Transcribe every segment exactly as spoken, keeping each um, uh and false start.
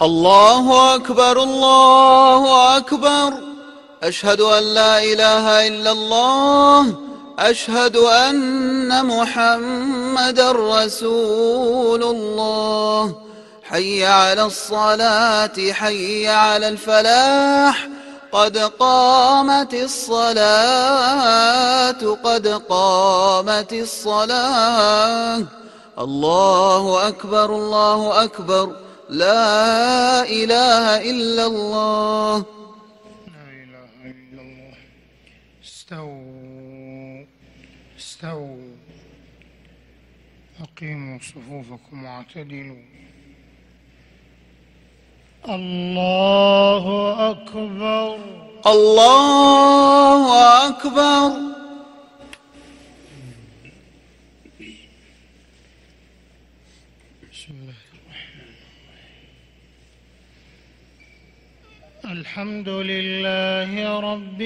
الله أكبر الله أكبر. أشهد أن لا إله إلا الله. أشهد أن محمدا رسول الله. حي على الصلاة حي على الفلاح. قد قامت الصلاة قد قامت الصلاة. الله أكبر الله أكبر. لا إله إلا الله. لا إله إلا الله. استووا استووا أقيموا صفوفكم واعتدلوا. الله أكبر الله أكبر. بسم الله الرحمن الرحيم. الحمد لله رب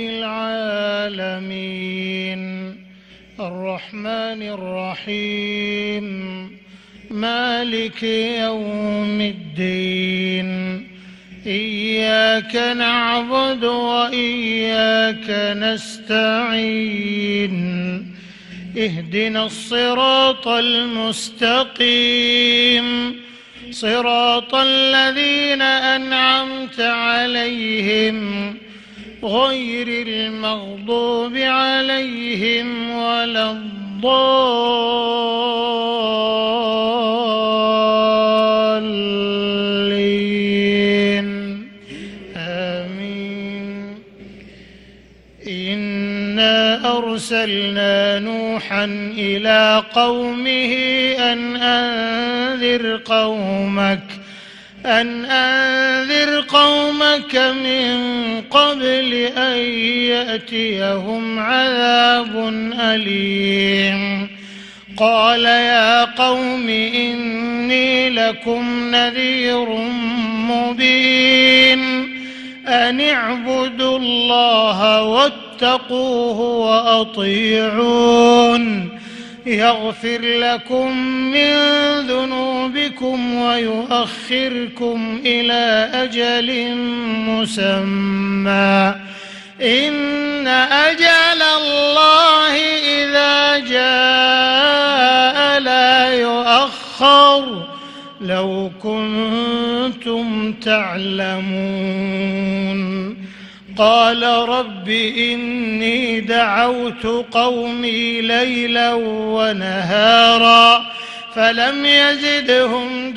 العالمين الرحمن الرحيم مالك يوم الدين. إياك نعبد وإياك نستعين. اهدنا الصراط المستقيم صراط الذين أنعمت عليهم غير المغضوب عليهم ولا الضالين آمين. إنا أرسلنا نوحا إلى قومه أن أنذر قومك أن أنذر قومك من قبل أن يأتيهم عذاب أليم. قال يا قوم إني لكم نذير مبين أن اعبدوا الله واتقوه وأطيعون يغفر لكم من ذنوبكم ويؤخركم إلى أجل مسمى إن أجل الله إذا جاء لا يؤخر لو كنتم تعلمون. قال رب إني دعوت قومي ليلا ونهارا فلم يزدهم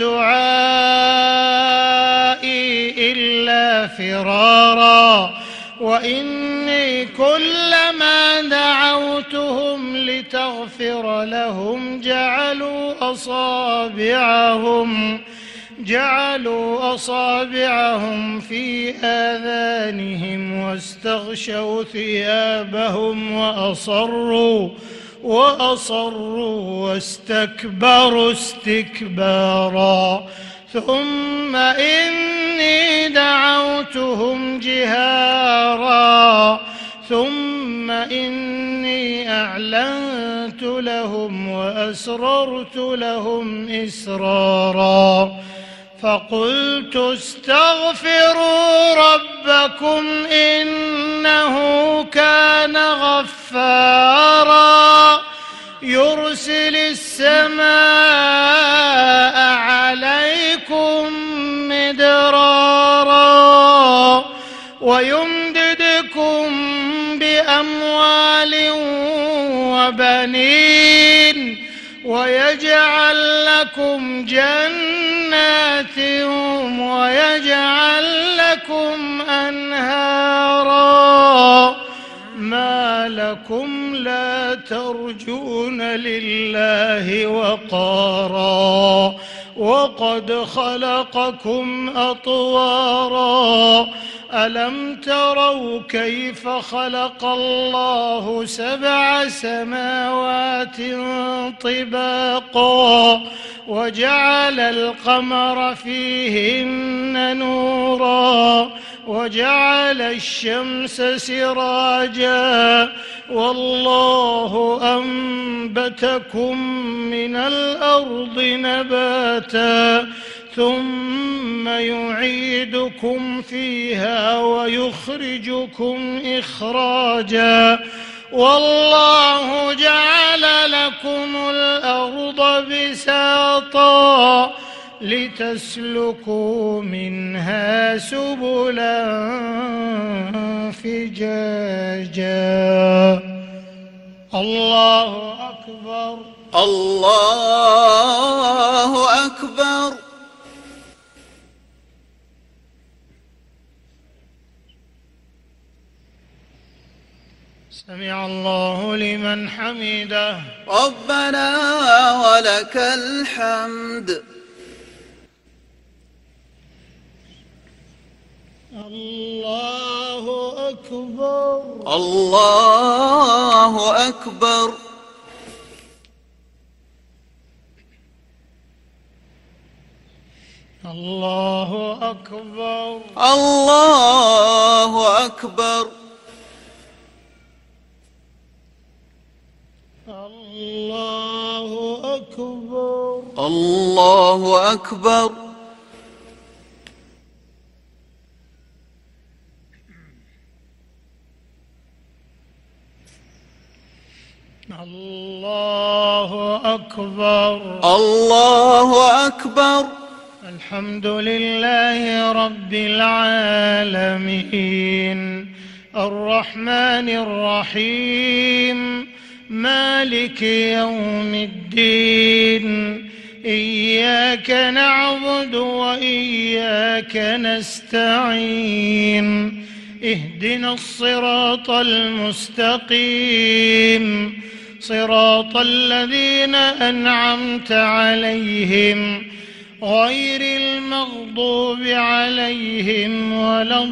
دعائي إلا فرارا. وإني كلما دعوتهم لتغفر لهم جعلوا أصابعهم جعلوا أصابعهم في آذانهم واستغشوا ثيابهم وأصروا وأصروا واستكبروا استكبارا. ثم إني دعوتهم جهارا ثم إني أعلنت لهم وأسررت لهم إسرارا. فقلت استغفروا ربكم إنه كان غفارا يرسل السماء عليكم مدرارا ويمددكم بأموال وبنين ويجعل لكم جنات ويجعل لكم أنهارا. ما لكم لا ترجون لله وقارا وقد خلقكم أطوارا. ألم تروا كيف خلق الله سبع سماوات طباقا وجعل القمر فيهن نورا وجعل الشمس سراجا والله أنبتكم من الأرض نباتا ثم يعيدكم فيها ويخرجكم إخراجا والله جعل لكم الأرض بساطا لتسلكوا منها سبلا فجاجا. الله أكبر. الله أكبر. سمع الله لمن حمده. ربنا ولك الحمد. الله أكبر. الله أكبر. الله أكبر. الله أكبر. الله أكبر. الله أكبر. الله أكبر. الله أكبر. الحمد لله رب العالمين الرحمن الرحيم مالك يوم الدين إياك نعبد وإياك نستعين اهدنا الصراط المستقيم صراط الذين أنعمت عليهم غير المغضوب عليهم ولا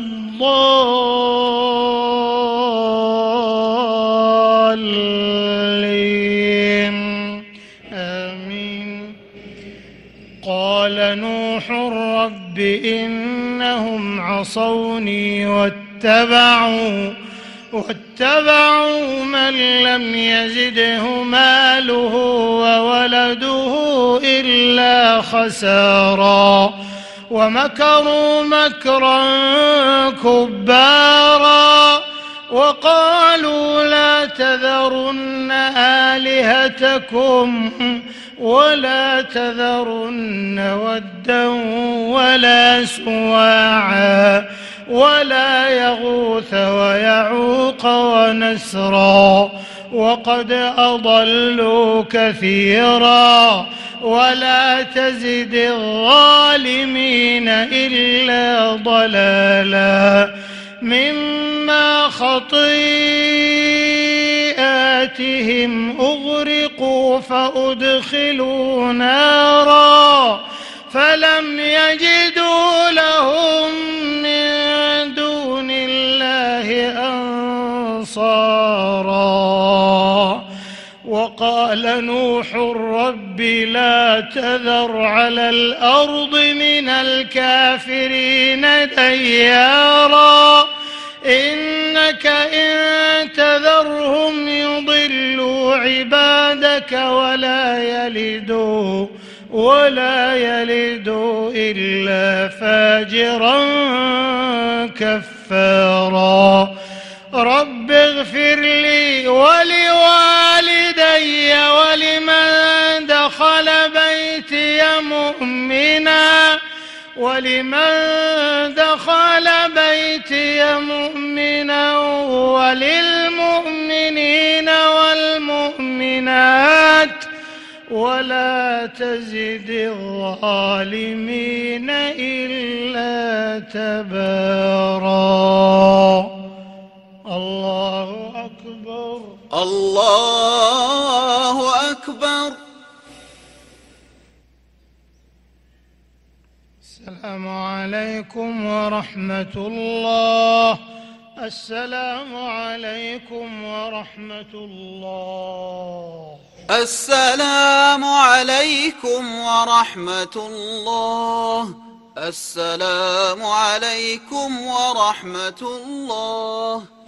الضالين آمين. قال نوح رب إنهم عصوني واتبعوا واتبعوا من لم يزده ماله وولده إلا خسارا ومكروا مكرا كبارا وقالوا لا تذرن آلهتكم ولا تذرن ودا ولا سواعا ولا يغوث ويعوق ونسرا وقد أضلوا كثيرا ولا تزد الظالمين إلا ضلالا مما خطيئاتهم أغرقوا فأدخلوا نارا فلم يجدوا لهم من دون الله أنصارا. وقال نوح رب لا تذر على الأرض من الكافرين ديارا إنك إن تذرهم يضلوا عبادك ولا يلدوا ولا يلدوا إلا فاجرا كفارا. رب اغفر لي ولوالدي ولمن دخل بيتي مؤمنا ولمن دخل بيتي مؤمنا وللمؤمنين والمؤمنات ولا تزد الظالمين إلا تبارا. الله أكبر. الله أكبر. السلام عليكم ورحمة الله. السلام عليكم ورحمة الله. السلام عليكم ورحمة الله. السلام عليكم ورحمة الله.